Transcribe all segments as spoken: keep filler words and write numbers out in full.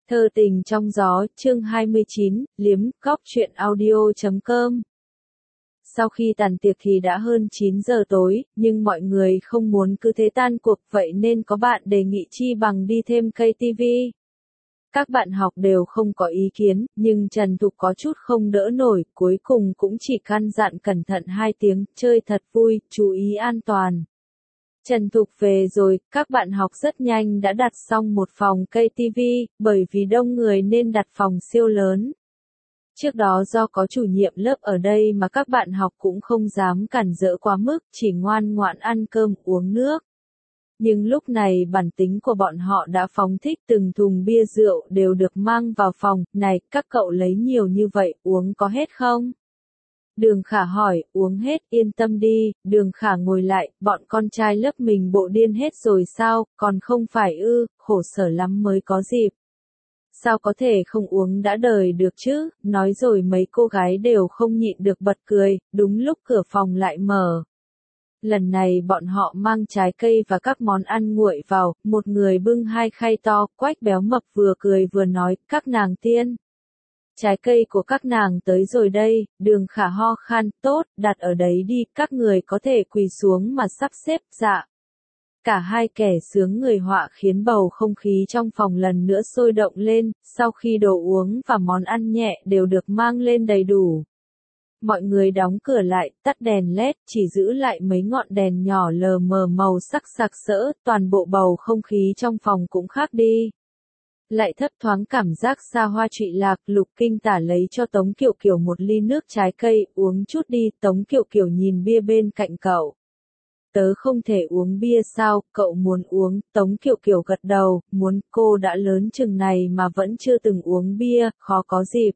Thơ tình trong gió, chương hai mươi chín, liếm, cóc truyện audio chấm com. Sau khi tàn tiệc thì đã hơn chín giờ tối, nhưng mọi người không muốn cứ thế tan cuộc, vậy nên có bạn đề nghị chi bằng đi thêm cây ti vi. Các bạn học đều không có ý kiến, nhưng Trần Thục có chút không đỡ nổi, cuối cùng cũng chỉ căn dặn cẩn thận hai tiếng, chơi thật vui, chú ý an toàn. Trần Thục về rồi, các bạn học rất nhanh đã đặt xong một phòng cây ti vi, bởi vì đông người nên đặt phòng siêu lớn. Trước đó do có chủ nhiệm lớp ở đây mà các bạn học cũng không dám cản rỡ quá mức, chỉ ngoan ngoãn ăn cơm uống nước. Nhưng lúc này bản tính của bọn họ đã phóng thích, từng thùng bia rượu đều được mang vào phòng, này, các cậu lấy nhiều như vậy, uống có hết không? Đường Khả hỏi, uống hết, yên tâm đi. Đường Khả ngồi lại, bọn con trai lớp mình bộ điên hết rồi sao, còn không phải ư, khổ sở lắm mới có dịp. Sao có thể không uống đã đời được chứ, nói rồi mấy cô gái đều không nhịn được bật cười, đúng lúc cửa phòng lại mở. Lần này bọn họ mang trái cây và các món ăn nguội vào, một người bưng hai khay to, Quách béo mập vừa cười vừa nói, các nàng tiên. Trái cây của các nàng tới rồi đây. Đường Khả ho khan, tốt, đặt ở đấy đi, các người có thể quỳ xuống mà sắp xếp, dạ. Cả hai kẻ sướng người họa khiến bầu không khí trong phòng lần nữa sôi động lên, sau khi đồ uống và món ăn nhẹ đều được mang lên đầy đủ. Mọi người đóng cửa lại, tắt đèn led, chỉ giữ lại mấy ngọn đèn nhỏ lờ mờ màu sắc sặc sỡ, toàn bộ bầu không khí trong phòng cũng khác đi. Lại thấp thoáng cảm giác xa hoa trụy lạc, Lục Kinh Tả lấy cho Tống Kiều Kiều một ly nước trái cây, uống chút đi. Tống Kiều Kiều nhìn bia bên cạnh cậu. Tớ không thể uống bia sao, cậu muốn uống, Tống Kiều Kiều gật đầu, muốn, cô đã lớn chừng này mà vẫn chưa từng uống bia, khó có dịp.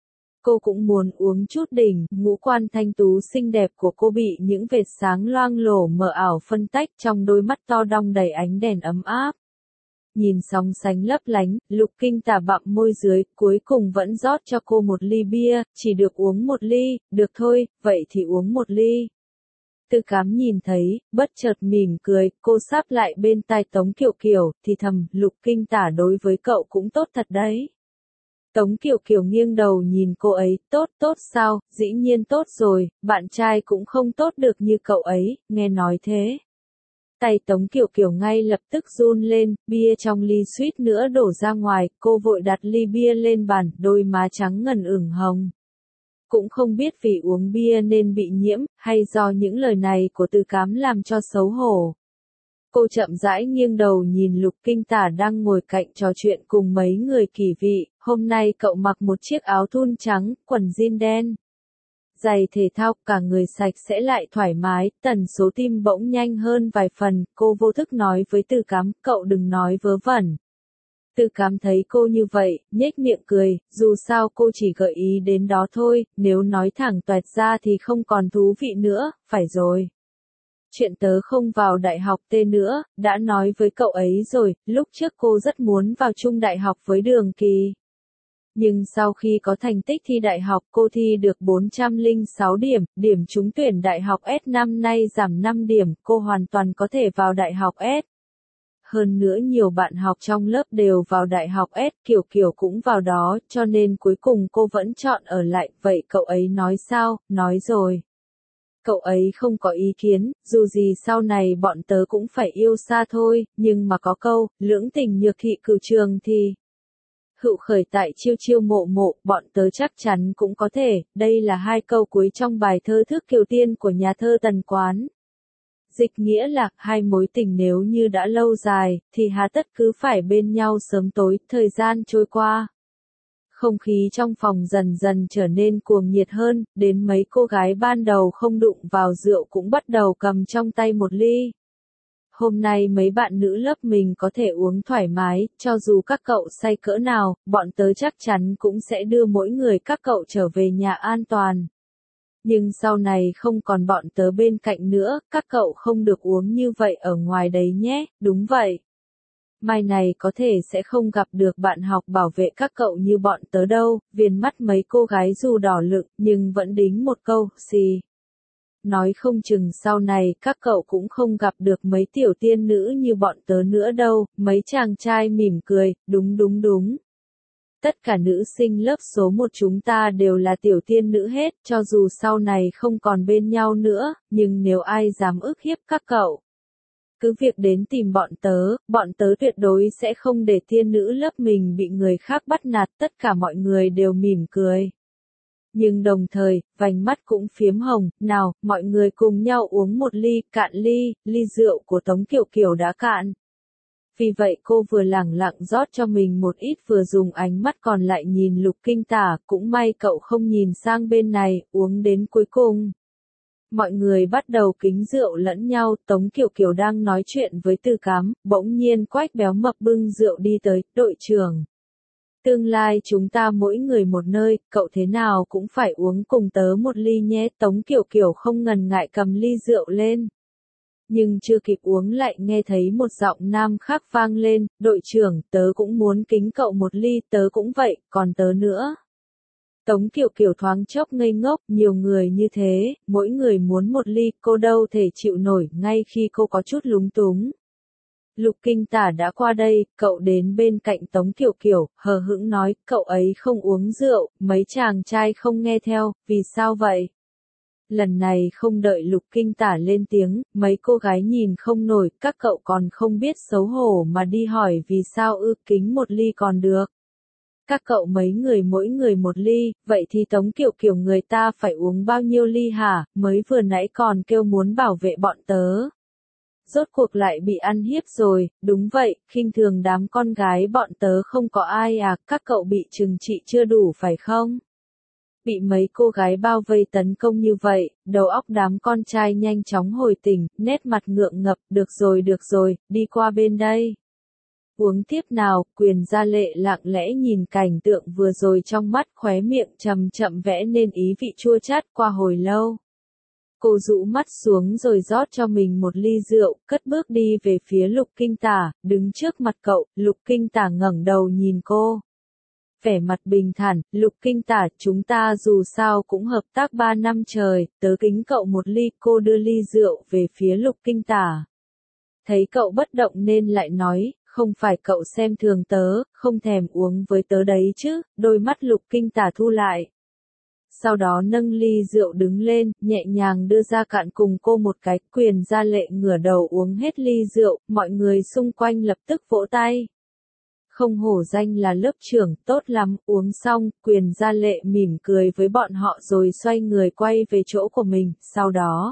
Cô cũng muốn uống chút đỉnh, ngũ quan thanh tú xinh đẹp của cô bị những vệt sáng loang lổ mờ ảo phân tách, trong đôi mắt to đong đầy ánh đèn ấm áp. Nhìn sóng sánh lấp lánh, Lục Kinh Tả bặm môi dưới, cuối cùng vẫn rót cho cô một ly bia, chỉ được uống một ly, được thôi, vậy thì uống một ly. Tư Cám nhìn thấy, bất chợt mỉm cười, cô sáp lại bên tai Tống Kiều Kiều, thì thầm, Lục Kinh Tả đối với cậu cũng tốt thật đấy. Tống Kiều Kiều nghiêng đầu nhìn cô ấy, tốt tốt sao, dĩ nhiên tốt rồi, bạn trai cũng không tốt được như cậu ấy, nghe nói thế. Tay Tống Kiều Kiều ngay lập tức run lên, bia trong ly suýt nữa đổ ra ngoài, cô vội đặt ly bia lên bàn, đôi má trắng ngần ửng hồng. Cũng không biết vì uống bia nên bị nhiễm, hay do những lời này của Tư Cám làm cho xấu hổ. Cô chậm rãi nghiêng đầu nhìn Lục Kinh Tả đang ngồi cạnh trò chuyện cùng mấy người kỳ vị, hôm nay cậu mặc một chiếc áo thun trắng, quần jean đen. Giày thể thao, cả người sạch sẽ lại thoải mái, tần số tim bỗng nhanh hơn vài phần, cô vô thức nói với Tư Cám, cậu đừng nói vớ vẩn. Tư Cám thấy cô như vậy, nhếch miệng cười, dù sao cô chỉ gợi ý đến đó thôi, nếu nói thẳng toẹt ra thì không còn thú vị nữa, phải rồi. Chuyện tớ không vào đại học T nữa, đã nói với cậu ấy rồi, lúc trước cô rất muốn vào chung đại học với Đường Kỳ. Nhưng sau khi có thành tích thi đại học cô thi được bốn trăm lẻ sáu điểm, điểm trúng tuyển đại học S năm nay giảm năm điểm, cô hoàn toàn có thể vào đại học S. Hơn nữa nhiều bạn học trong lớp đều vào đại học S, Kiều Kiều cũng vào đó, cho nên cuối cùng cô vẫn chọn ở lại, vậy cậu ấy nói sao, nói rồi. Cậu ấy không có ý kiến, dù gì sau này bọn tớ cũng phải yêu xa thôi, nhưng mà có câu, lưỡng tình nhược thị cửu trường thì... Hữu khởi tại chiêu chiêu mộ mộ, bọn tớ chắc chắn cũng có thể, đây là hai câu cuối trong bài thơ Thước Kiều Tiên của nhà thơ Tần Quán. Dịch nghĩa là, hai mối tình nếu như đã lâu dài, thì hà tất cứ phải bên nhau sớm tối, thời gian trôi qua. Không khí trong phòng dần dần trở nên cuồng nhiệt hơn, đến mấy cô gái ban đầu không đụng vào rượu cũng bắt đầu cầm trong tay một ly. Hôm nay mấy bạn nữ lớp mình có thể uống thoải mái, cho dù các cậu say cỡ nào, bọn tớ chắc chắn cũng sẽ đưa mỗi người các cậu trở về nhà an toàn. Nhưng sau này không còn bọn tớ bên cạnh nữa, các cậu không được uống như vậy ở ngoài đấy nhé, đúng vậy. Mai này có thể sẽ không gặp được bạn học bảo vệ các cậu như bọn tớ đâu, viền mắt mấy cô gái dù đỏ lựng, nhưng vẫn đính một câu, xì. Nói không chừng sau này các cậu cũng không gặp được mấy tiểu tiên nữ như bọn tớ nữa đâu, mấy chàng trai mỉm cười, đúng đúng đúng. Tất cả nữ sinh lớp số một chúng ta đều là tiểu tiên nữ hết, cho dù sau này không còn bên nhau nữa, nhưng nếu ai dám ức hiếp các cậu, cứ việc đến tìm bọn tớ, bọn tớ tuyệt đối sẽ không để tiên nữ lớp mình bị người khác bắt nạt. Tất cả mọi người đều mỉm cười. Nhưng đồng thời, vành mắt cũng phiếm hồng. Nào, mọi người cùng nhau uống một ly, cạn ly, ly rượu của Tống Kiều Kiều đã cạn. Vì vậy cô vừa lẳng lặng rót cho mình một ít vừa dùng ánh mắt còn lại nhìn Lục Kinh Tả, cũng may cậu không nhìn sang bên này, uống đến cuối cùng. Mọi người bắt đầu kính rượu lẫn nhau, Tống Kiều Kiều đang nói chuyện với Tư Cám, bỗng nhiên Quách Béo Mập bưng rượu đi tới, đội trưởng. Tương lai chúng ta mỗi người một nơi, cậu thế nào cũng phải uống cùng tớ một ly nhé. Tống Kiều Kiều không ngần ngại cầm ly rượu lên. Nhưng chưa kịp uống lại nghe thấy một giọng nam khác vang lên, đội trưởng, tớ cũng muốn kính cậu một ly, tớ cũng vậy, còn tớ nữa. Tống Kiều Kiều thoáng chốc ngây ngốc, nhiều người như thế, mỗi người muốn một ly, cô đâu thể chịu nổi, ngay khi cô có chút lúng túng. Lục Kinh Tả đã qua đây, cậu đến bên cạnh Tống Kiều Kiều, hờ hững nói, cậu ấy không uống rượu, mấy chàng trai không nghe theo, vì sao vậy? Lần này không đợi Lục Kinh Tả lên tiếng, mấy cô gái nhìn không nổi, các cậu còn không biết xấu hổ mà đi hỏi vì sao ư, kính một ly còn được. Các cậu mấy người mỗi người một ly, vậy thì Tống Kiều Kiều người ta phải uống bao nhiêu ly hả, mới vừa nãy còn kêu muốn bảo vệ bọn tớ. Rốt cuộc lại bị ăn hiếp rồi, đúng vậy, khinh thường đám con gái bọn tớ không có ai à, các cậu bị trừng trị chưa đủ phải không? Bị mấy cô gái bao vây tấn công như vậy, đầu óc đám con trai nhanh chóng hồi tỉnh, nét mặt ngượng ngập, được rồi được rồi, đi qua bên đây. Uống tiếp nào, Quyền Gia Lệ lặng lẽ nhìn cảnh tượng vừa rồi trong mắt, khóe miệng chậm chậm vẽ nên ý vị chua chát. Qua hồi lâu, cô rũ mắt xuống rồi rót cho mình một ly rượu, cất bước đi về phía Lục Kinh Tả, đứng trước mặt cậu. Lục Kinh Tả ngẩng đầu nhìn cô. Vẻ mặt bình thản, Lục Kinh Tả, chúng ta dù sao cũng hợp tác ba năm trời, tớ kính cậu một ly. Cô đưa ly rượu về phía Lục Kinh Tả. Thấy cậu bất động nên lại nói, không phải cậu xem thường tớ, không thèm uống với tớ đấy chứ. Đôi mắt Lục Kinh Tả thu lại. Sau đó nâng ly rượu đứng lên, nhẹ nhàng đưa ra cạn cùng cô một cái. Quyền Gia Lệ ngửa đầu uống hết ly rượu, mọi người xung quanh lập tức vỗ tay. Không hổ danh là lớp trưởng, tốt lắm. Uống xong, Quyền Gia Lệ mỉm cười với bọn họ rồi xoay người quay về chỗ của mình. Sau đó,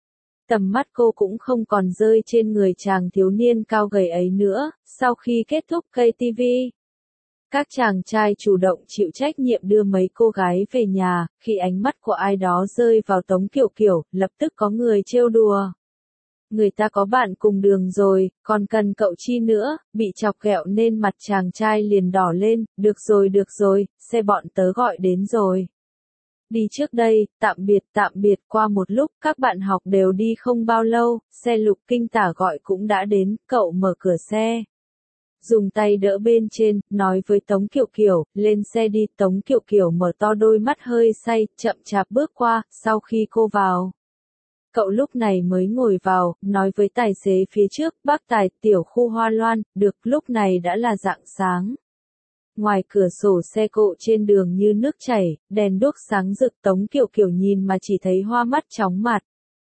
tầm mắt cô cũng không còn rơi trên người chàng thiếu niên cao gầy ấy nữa. Sau khi kết thúc cây ti vi, các chàng trai chủ động chịu trách nhiệm đưa mấy cô gái về nhà. Khi ánh mắt của ai đó rơi vào Tống Kiều Kiều, lập tức có người trêu đùa. Người ta có bạn cùng đường rồi, còn cần cậu chi nữa. Bị chọc ghẹo nên mặt chàng trai liền đỏ lên. Được rồi được rồi, xe bọn tớ gọi đến rồi. Đi trước đây, tạm biệt tạm biệt. Qua một lúc, các bạn học đều đi không bao lâu, xe Lục Kinh Tả gọi cũng đã đến. Cậu mở cửa xe, dùng tay đỡ bên trên, nói với Tống Kiều Kiều, lên xe đi. Tống Kiều Kiều mở to đôi mắt hơi say, chậm chạp bước qua. Sau khi cô vào, cậu lúc này mới ngồi vào, nói với tài xế phía trước, bác tài, tiểu khu Hoa Loan. Được, lúc này đã là rạng sáng. Ngoài cửa sổ xe cộ trên đường như nước chảy, đèn đuốc sáng rực. Tống Kiều Kiều nhìn mà chỉ thấy hoa mắt chóng mặt.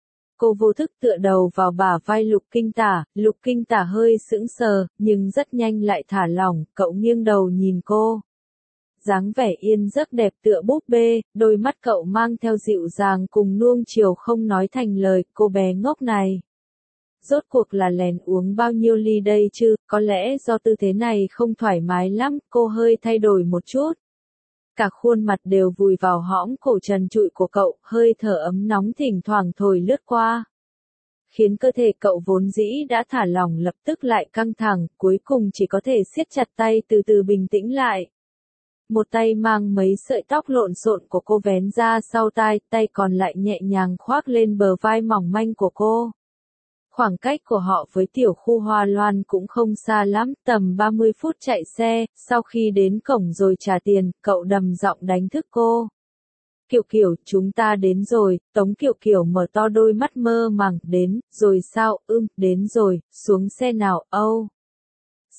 Cô vô thức tựa đầu vào bả vai Lục Kinh Tả. Lục Kinh Tả hơi sững sờ, nhưng rất nhanh lại thả lỏng. Cậu nghiêng đầu nhìn cô. Dáng vẻ yên giấc đẹp tựa búp bê, đôi mắt cậu mang theo dịu dàng cùng nuông chiều không nói thành lời. Cô bé ngốc này, rốt cuộc là lèn uống bao nhiêu ly đây chứ? Có lẽ do tư thế này không thoải mái lắm, cô hơi thay đổi một chút. Cả khuôn mặt đều vùi vào hõm cổ trần trụi của cậu, hơi thở ấm nóng thỉnh thoảng thổi lướt qua, khiến cơ thể cậu vốn dĩ đã thả lỏng lập tức lại căng thẳng, cuối cùng chỉ có thể siết chặt tay từ từ bình tĩnh lại. Một tay mang mấy sợi tóc lộn xộn của cô vén ra sau tai, tay còn lại nhẹ nhàng khoác lên bờ vai mỏng manh của cô. Khoảng cách của họ với tiểu khu Hoa Loan cũng không xa lắm, tầm ba mươi phút chạy xe. Sau khi đến cổng rồi trả tiền, cậu đầm giọng đánh thức cô. Kiều Kiều, chúng ta đến rồi. Tống Kiều Kiều mở to đôi mắt mơ màng, đến rồi sao? Ưm, đến rồi, xuống xe nào. Âu,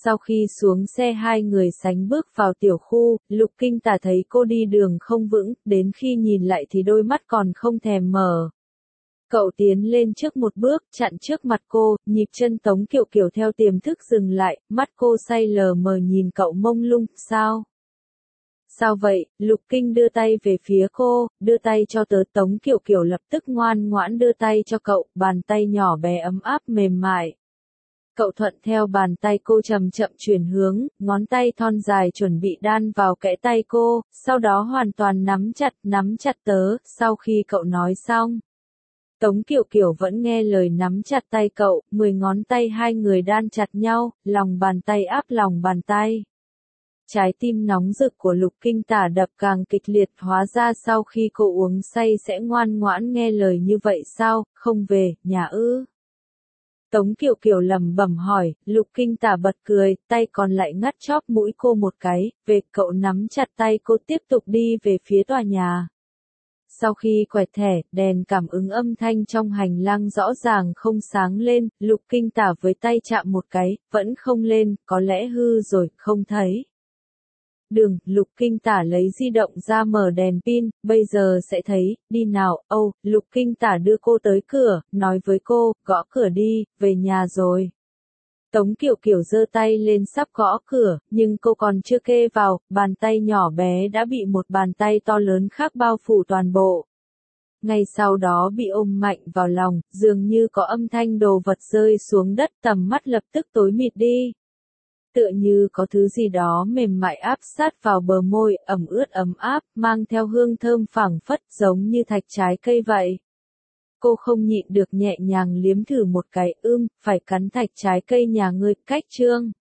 Sau khi xuống xe hai người sánh bước vào tiểu khu, Lục Kinh Tả thấy cô đi đường không vững, đến khi nhìn lại thì đôi mắt còn không thèm mở. Cậu tiến lên trước một bước, chặn trước mặt cô, nhịp chân Tống Kiều Kiều theo tiềm thức dừng lại, mắt cô say lờ mờ nhìn cậu mông lung, sao? Sao vậy? Lục Kinh đưa tay về phía cô, đưa tay cho tớ. Tống Kiều Kiều lập tức ngoan ngoãn đưa tay cho cậu, bàn tay nhỏ bé ấm áp mềm mại. Cậu thuận theo bàn tay cô chậm chậm chuyển hướng, ngón tay thon dài chuẩn bị đan vào kẽ tay cô, sau đó hoàn toàn nắm chặt, nắm chặt tớ, sau khi cậu nói xong. Tống Kiều Kiều vẫn nghe lời nắm chặt tay cậu, mười ngón tay hai người đan chặt nhau, lòng bàn tay áp lòng bàn tay. Trái tim nóng rực của Lục Kinh Tả đập càng kịch liệt, hóa ra sau khi cô uống say sẽ ngoan ngoãn nghe lời như vậy sao, không về, nhà ư? Tống Kiều Kiều lẩm bẩm hỏi, Lục Kinh Tả bật cười, tay còn lại ngắt chóp mũi cô một cái, về cậu nắm chặt tay cô tiếp tục đi về phía tòa nhà. Sau khi quẹt thẻ, đèn cảm ứng âm thanh trong hành lang rõ ràng không sáng lên, Lục Kinh Tả với tay chạm một cái, vẫn không lên, có lẽ hư rồi, không thấy. Đường, Lục Kinh Tả lấy di động ra mở đèn pin, bây giờ sẽ thấy, đi nào, âu, oh, Lục Kinh Tả đưa cô tới cửa, nói với cô, gõ cửa đi, về nhà rồi. Tống Kiều Kiều giơ tay lên sắp gõ cửa, nhưng cô còn chưa kê vào, bàn tay nhỏ bé đã bị một bàn tay to lớn khác bao phủ toàn bộ. Ngay sau đó bị ôm mạnh vào lòng, dường như có âm thanh đồ vật rơi xuống đất, tầm mắt lập tức tối mịt đi. Tựa như có thứ gì đó mềm mại áp sát vào bờ môi, ẩm ướt ấm áp, mang theo hương thơm phảng phất giống như thạch trái cây vậy. Cô không nhịn được nhẹ nhàng liếm thử một cái, ưm, phải cắn thạch trái cây nhà ngươi, cách trương.